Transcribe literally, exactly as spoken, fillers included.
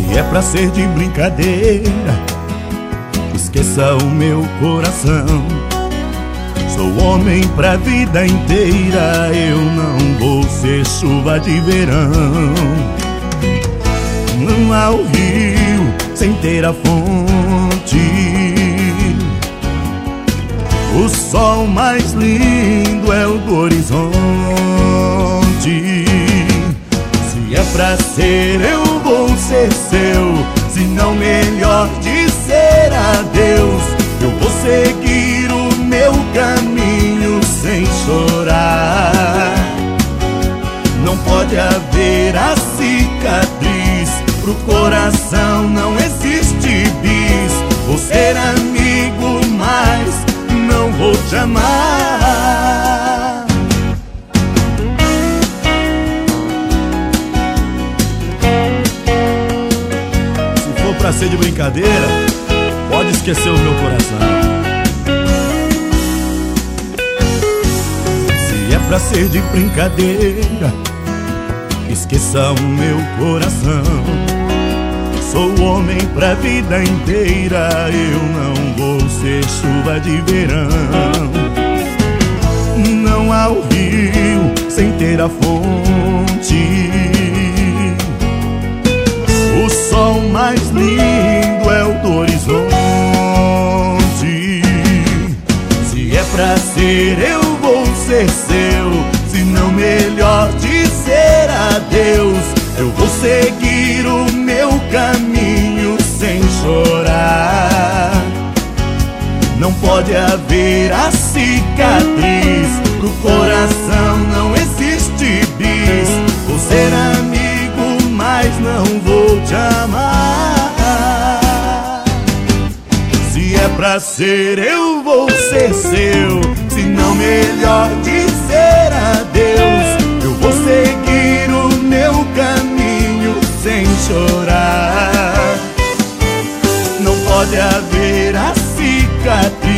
Se é pra ser de brincadeira, esqueça o meu coração. Sou homem pra vida inteira, eu não vou ser chuva de verão. Não há o rio sem ter a fonte, o sol mais lindo é o do horizonte. Se é pra ser, eu vou ser seu, se não melhor dizer adeus. Eu vou seguir o meu caminho sem chorar. Não pode haver a cicatriz, pro coração não existe bis. Vou ser amigo, mas não vou te amar. Se for pra ser de brincadeira, pode esquecer o meu coração. Se é pra ser de brincadeira, esqueça o meu coração. Sou homem pra vida inteira, eu não vou ser chuva de verão. Não há o rio sem ter a fonte, o sol mais lindo é o do horizonte. Se é pra ser, eu vou ser seu, se não melhor dizer adeus. Eu vou seguir o meu caminho sem chorar. Não pode haver a cicatriz, pro coração não existe bis. Vou ser amigo, mas não vou te amar. Se é pra ser, eu vou ser seu, se não melhor dizer adeus. Eu vou seguir o meu caminho sem chorar. Não pode haver a cicatriz,